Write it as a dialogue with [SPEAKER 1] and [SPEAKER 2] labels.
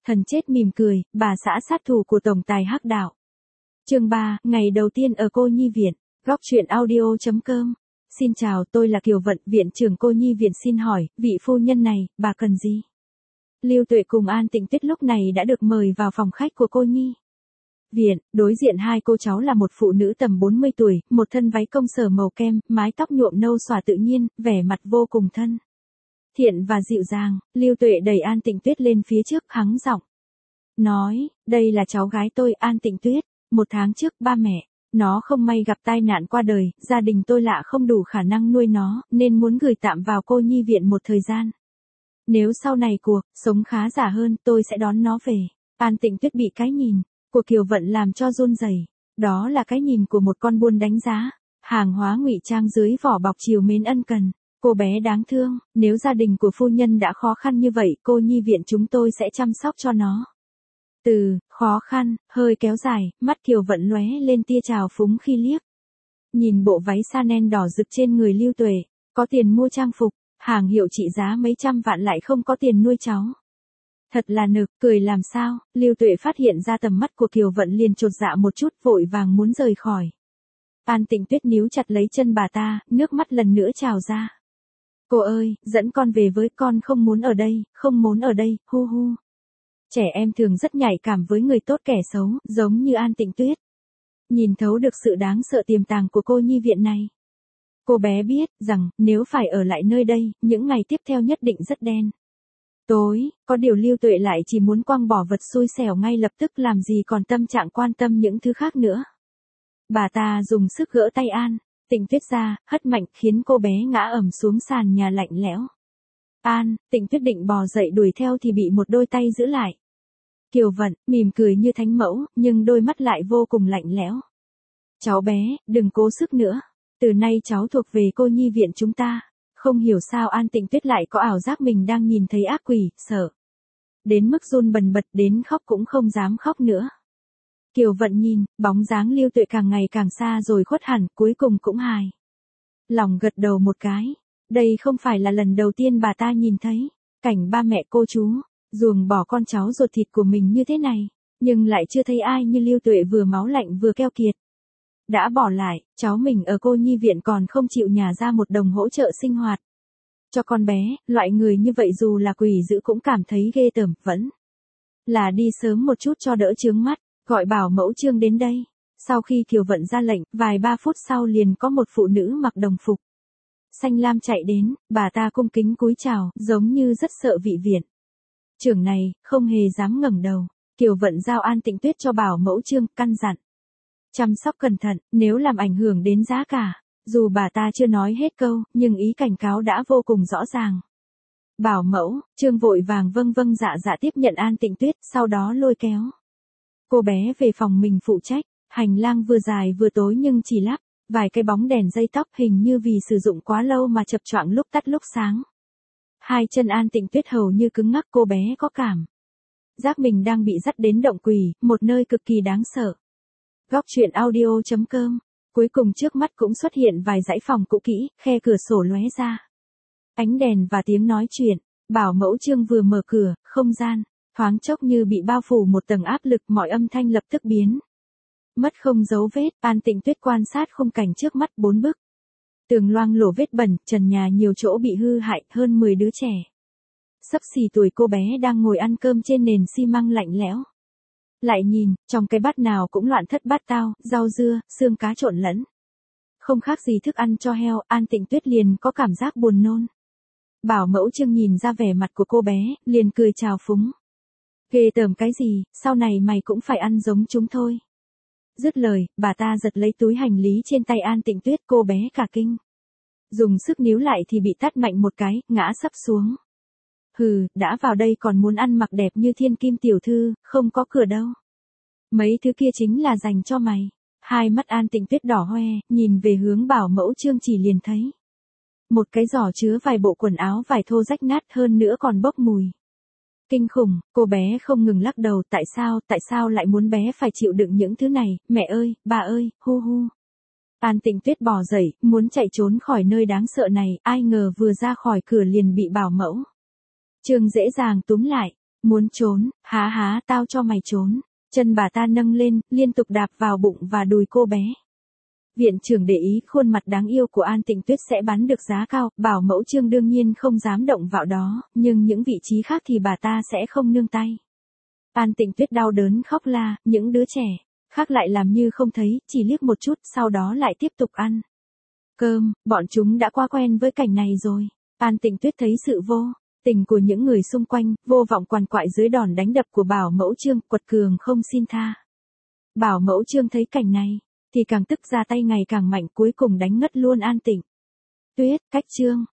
[SPEAKER 1] Thần chết mỉm cười, bà xã sát thủ của tổng tài hắc đạo. Chương 3, ngày đầu tiên ở cô nhi viện. Góc truyện audio.com. Xin chào, tôi là Kiều Vận, viện trưởng cô nhi viện, xin hỏi, vị phu nhân này, bà cần gì? Lưu Tuệ cùng An Tịnh Tuyết lúc này đã được mời vào phòng khách của cô nhi viện. Đối diện hai cô cháu là một phụ nữ tầm 40 tuổi, một thân váy công sở màu kem, mái tóc nhuộm nâu xõa tự nhiên, vẻ mặt vô cùng thân thiện và dịu dàng. Lưu Tuệ đẩy An Tịnh Tuyết lên phía trước, hắng giọng nói, đây là cháu gái tôi, An Tịnh Tuyết. 1 tháng trước ba mẹ nó không may gặp tai nạn qua đời, gia đình tôi lạ không đủ khả năng nuôi nó, nên muốn gửi tạm vào cô nhi viện một thời gian. Nếu sau này cuộc sống khá giả hơn, tôi sẽ đón nó về. An Tịnh Tuyết bị cái nhìn của Kiều Vận làm cho run rẩy. Đó là cái nhìn của một con buôn đánh giá hàng hóa ngụy trang dưới vỏ bọc trìu mến ân cần. Cô bé đáng thương, nếu gia đình của phu nhân đã khó khăn như vậy, cô nhi viện chúng tôi sẽ chăm sóc cho nó. Từ khó khăn hơi kéo dài, mắt Kiều Vận lóe lên tia trào phúng khi liếc nhìn bộ váy Chanel đỏ rực trên người Lưu Tuệ. Có tiền mua trang phục hàng hiệu trị giá mấy trăm vạn, lại không có tiền nuôi cháu. Thật là nực cười làm sao. Lưu Tuệ phát hiện ra tầm mắt của Kiều Vận liền chột dạ một chút, vội vàng muốn rời khỏi. An Tịnh Tuyết níu chặt lấy chân bà ta, nước mắt lần nữa trào ra. Cô ơi, dẫn con về với, con không muốn ở đây, không muốn ở đây, hu hu. Trẻ em thường rất nhạy cảm với người tốt kẻ xấu, giống như An Tịnh Tuyết. Nhìn thấu được sự đáng sợ tiềm tàng của cô nhi viện này. Cô bé biết rằng, nếu phải ở lại nơi đây, những ngày tiếp theo nhất định rất đen tối. Có điều Lưu Tuệ lại chỉ muốn quăng bỏ vật xui xẻo ngay lập tức, làm gì còn tâm trạng quan tâm những thứ khác nữa. Bà ta dùng sức gỡ tay An Tịnh Tuyết ra, hất mạnh khiến cô bé ngã ầm xuống sàn nhà lạnh lẽo. An Tịnh Tuyết định bò dậy đuổi theo thì bị một đôi tay giữ lại. Kiều Vận mỉm cười như thánh mẫu, nhưng đôi mắt lại vô cùng lạnh lẽo. Cháu bé, đừng cố sức nữa. Từ nay cháu thuộc về cô nhi viện chúng ta. Không hiểu sao An Tịnh Tuyết lại có ảo giác mình đang nhìn thấy ác quỷ, sợ đến mức run bần bật, đến khóc cũng không dám khóc nữa. Kiều Vận nhìn, bóng dáng Lưu Tuệ càng ngày càng xa rồi khuất hẳn, cuối cùng cũng hài lòng gật đầu một cái. Đây không phải là lần đầu tiên bà ta nhìn thấy cảnh ba mẹ cô chú ruồng bỏ con cháu ruột thịt của mình như thế này, nhưng lại chưa thấy ai như Lưu Tuệ vừa máu lạnh vừa keo kiệt. Đã bỏ lại cháu mình ở cô nhi viện còn không chịu nhả ra một đồng hỗ trợ sinh hoạt cho con bé. Loại người như vậy dù là quỷ dữ cũng cảm thấy ghê tởm, vẫn là đi sớm một chút cho đỡ chướng mắt. Gọi bảo mẫu Trương đến đây. Sau khi Kiều Vận ra lệnh, vài ba phút sau liền có một phụ nữ mặc đồng phục xanh lam chạy đến. Bà ta cung kính cúi chào, giống như rất sợ vị viện trưởng này, không hề dám ngẩng đầu. Kiều Vận giao An Tịnh Tuyết cho bảo mẫu Trương, căn dặn chăm sóc cẩn thận, nếu làm ảnh hưởng đến giá cả. Dù bà ta chưa nói hết câu, nhưng ý cảnh cáo đã vô cùng rõ ràng. Bảo mẫu Trương vội vàng vâng vâng dạ dạ tiếp nhận An Tịnh Tuyết, sau đó lôi kéo cô bé về phòng mình phụ trách. Hành lang vừa dài vừa tối nhưng chỉ lắp vài cái bóng đèn dây tóc, hình như vì sử dụng quá lâu mà chập choạng lúc tắt lúc sáng. Hai chân An Tịnh Tuyết hầu như cứng ngắc, cô bé có cảm giác mình đang bị dắt đến động quỷ, một nơi cực kỳ đáng sợ. Góc truyện audio.com. Cuối cùng trước mắt cũng xuất hiện vài dãy phòng cũ kỹ, khe cửa sổ lóe ra ánh đèn và tiếng nói chuyện. Bảo mẫu Trương vừa mở cửa, không gian thoáng chốc như bị bao phủ một tầng áp lực, mọi âm thanh lập tức biến mất không dấu vết. An Tịnh Tuyết quan sát khung cảnh trước mắt, 4 bức tường loang lổ vết bẩn, trần nhà nhiều chỗ bị hư hại, hơn 10 đứa trẻ xấp xì tuổi cô bé đang ngồi ăn cơm trên nền xi măng lạnh lẽo. Lại nhìn, trong cái bát nào cũng loạn thất bát tao, rau dưa, xương cá trộn lẫn. Không khác gì thức ăn cho heo. An Tịnh Tuyết liền có cảm giác buồn nôn. Bảo mẫu Trương nhìn ra vẻ mặt của cô bé, liền cười chào phúng. Ghê tởm cái gì, sau này mày cũng phải ăn giống chúng thôi. Dứt lời, bà ta giật lấy túi hành lý trên tay An Tịnh Tuyết, cô bé cả kinh. Dùng sức níu lại thì bị tát mạnh một cái, ngã sấp xuống. Hừ, đã vào đây còn muốn ăn mặc đẹp như thiên kim tiểu thư, không có cửa đâu. Mấy thứ kia chính là dành cho mày. Hai mắt An Tịnh Tuyết đỏ hoe, nhìn về hướng bảo mẫu Trương chỉ liền thấy một cái giỏ chứa vài bộ quần áo vải thô rách nát, hơn nữa còn bốc mùi kinh khủng. Cô bé không ngừng lắc đầu, tại sao lại muốn bé phải chịu đựng những thứ này, mẹ ơi, bà ơi, hu hu. An Tịnh Tuyết bò dậy, muốn chạy trốn khỏi nơi đáng sợ này, ai ngờ vừa ra khỏi cửa liền bị bảo mẫu Trương dễ dàng túm lại. Muốn trốn, há há tao cho mày trốn. Chân bà ta nâng lên, liên tục đạp vào bụng và đùi cô bé. Viện trưởng để ý khuôn mặt đáng yêu của An Tịnh Tuyết sẽ bán được giá cao, bảo mẫu Trương đương nhiên không dám động vào đó, nhưng những vị trí khác thì bà ta sẽ không nương tay. An Tịnh Tuyết đau đớn khóc la, những đứa trẻ khác lại làm như không thấy, chỉ liếc một chút, sau đó lại tiếp tục ăn cơm, bọn chúng đã quá quen với cảnh này rồi. An Tịnh Tuyết thấy sự vô tình của những người xung quanh, vô vọng quằn quại dưới đòn đánh đập của bảo mẫu Trương, quật cường không xin tha. Bảo mẫu Trương thấy cảnh này, thì càng tức ra tay ngày càng mạnh, cuối cùng đánh ngất luôn An Tịnh Tuyết. Cách Trương